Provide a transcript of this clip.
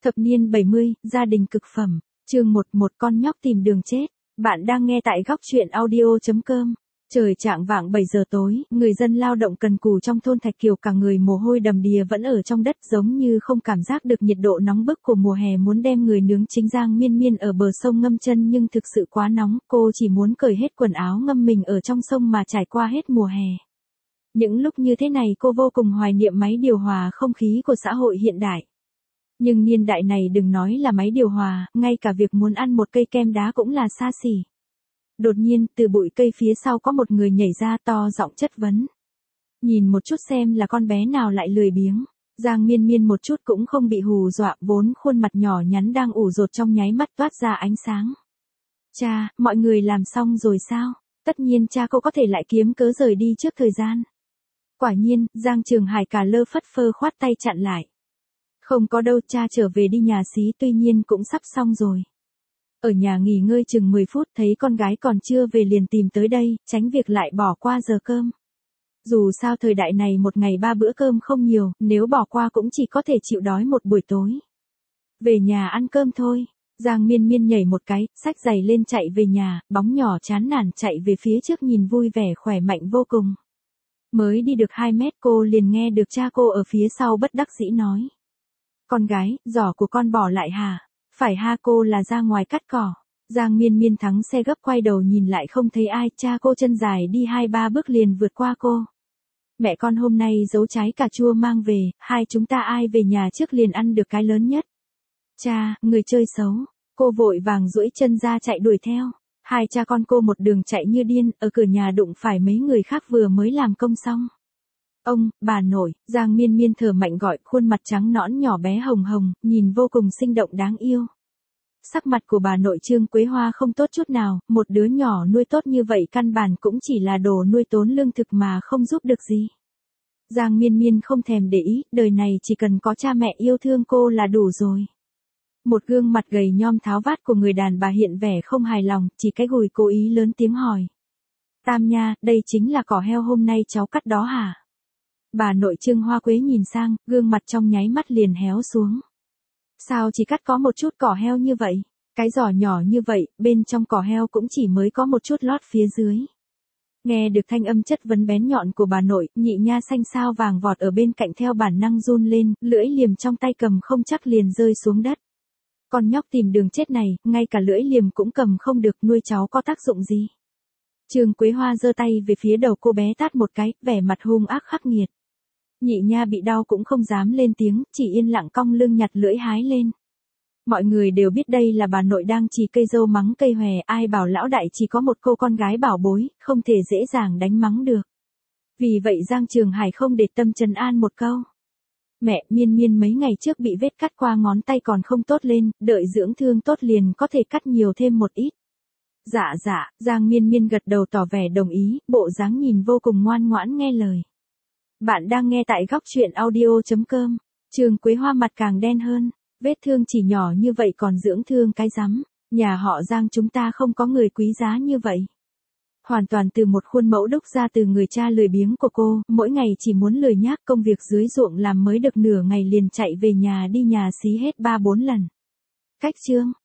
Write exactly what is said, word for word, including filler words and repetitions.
Thập niên bảy mươi, gia đình cực phẩm, chương một, một con nhóc tìm đường chết. Bạn đang nghe tại góc truyện audio chấm com. Trời chạng vạng bảy giờ tối, người dân lao động cần cù trong thôn Thạch Kiều cả người mồ hôi đầm đìa vẫn ở trong đất, giống như không cảm giác được nhiệt độ nóng bức của mùa hè, muốn đem người nướng chính Giang Miên Miên ở bờ sông ngâm chân nhưng thực sự quá nóng, cô chỉ muốn cởi hết quần áo ngâm mình ở trong sông mà trải qua hết mùa hè. Những lúc như thế này cô vô cùng hoài niệm máy điều hòa không khí của xã hội hiện đại. Nhưng niên đại này đừng nói là máy điều hòa, ngay cả việc muốn ăn một cây kem đá cũng là xa xỉ. Đột nhiên, từ bụi cây phía sau có một người nhảy ra to giọng chất vấn. Nhìn một chút xem là con bé nào lại lười biếng. Giang Miên Miên một chút cũng không bị hù dọa, vốn khuôn mặt nhỏ nhắn đang ủ rột trong nháy mắt toát ra ánh sáng. Cha, mọi người làm xong rồi sao? Tất nhiên cha cô có thể lại kiếm cớ rời đi trước thời gian. Quả nhiên, Giang Trường Hải cả lơ phất phơ khoát tay chặn lại. Không có đâu, cha trở về đi nhà xí, tuy nhiên cũng sắp xong rồi. Ở nhà nghỉ ngơi chừng mười phút, thấy con gái còn chưa về liền tìm tới đây, tránh việc lại bỏ qua giờ cơm. Dù sao thời đại này một ngày ba bữa cơm không nhiều, nếu bỏ qua cũng chỉ có thể chịu đói một buổi tối. Về nhà ăn cơm thôi. Giang Miên Miên nhảy một cái, xách giày lên chạy về nhà, bóng nhỏ chán nản chạy về phía trước nhìn vui vẻ khỏe mạnh vô cùng. Mới đi được hai mét cô liền nghe được cha cô ở phía sau bất đắc dĩ nói. Con gái, giỏ của con bỏ lại hả? Phải ha, cô là ra ngoài cắt cỏ. Giang Miên Miên thắng xe gấp quay đầu nhìn lại không thấy ai, cha cô chân dài đi hai ba bước liền vượt qua cô. Mẹ con hôm nay giấu trái cà chua mang về, hai chúng ta ai về nhà trước liền ăn được cái lớn nhất. Cha, người chơi xấu. Cô vội vàng duỗi chân ra chạy đuổi theo. Hai cha con cô một đường chạy như điên, ở cửa nhà đụng phải mấy người khác vừa mới làm công xong. Ông, bà nội, Giang Miên Miên thở mạnh gọi, khuôn mặt trắng nõn nhỏ bé hồng hồng, nhìn vô cùng sinh động đáng yêu. Sắc mặt của bà nội Trương Quế Hoa không tốt chút nào, một đứa nhỏ nuôi tốt như vậy căn bản cũng chỉ là đồ nuôi tốn lương thực mà không giúp được gì. Giang Miên Miên không thèm để ý, đời này chỉ cần có cha mẹ yêu thương cô là đủ rồi. Một gương mặt gầy nhom tháo vát của người đàn bà hiện vẻ không hài lòng, chỉ cái gùi cố ý lớn tiếng hỏi. Tam nha, đây chính là cỏ heo hôm nay cháu cắt đó hả? Bà nội Trương Hoa Quế nhìn sang, gương mặt trong nháy mắt liền héo xuống. Sao chỉ cắt có một chút cỏ heo như vậy? Cái giỏ nhỏ như vậy, bên trong cỏ heo cũng chỉ mới có một chút lót phía dưới. Nghe được thanh âm chất vấn bén nhọn của bà nội, nhị nha xanh sao vàng vọt ở bên cạnh theo bản năng run lên, lưỡi liềm trong tay cầm không chắc liền rơi xuống đất. Con nhóc tìm đường chết này, ngay cả lưỡi liềm cũng cầm không được, nuôi cháu có tác dụng gì? Trương Quế Hoa giơ tay về phía đầu cô bé tát một cái, vẻ mặt hung ác khắc nghiệt. Nhị nha bị đau cũng không dám lên tiếng, chỉ yên lặng cong lưng nhặt lưỡi hái lên. Mọi người đều biết đây là bà nội đang chì cây dâu mắng cây hòe, ai bảo lão đại chỉ có một cô con gái bảo bối, không thể dễ dàng đánh mắng được. Vì vậy Giang Trường Hải không để tâm trấn an một câu. Mẹ, Miên Miên mấy ngày trước bị vết cắt qua ngón tay còn không tốt lên, đợi dưỡng thương tốt liền có thể cắt nhiều thêm một ít. Dạ dạ, Giang Miên Miên gật đầu tỏ vẻ đồng ý, bộ dáng nhìn vô cùng ngoan ngoãn nghe lời. Bạn đang nghe tại góc truyện audio chấm com. Trương Quế Hoa mặt càng đen hơn, vết thương chỉ nhỏ như vậy còn dưỡng thương cái rắm, nhà họ Giang chúng ta không có người quý giá như vậy. Hoàn toàn từ một khuôn mẫu đúc ra từ người cha lười biếng của cô, mỗi ngày chỉ muốn lười nhác công việc dưới ruộng làm mới được nửa ngày liền chạy về nhà đi nhà xí hết ba bốn lần. Cách chương,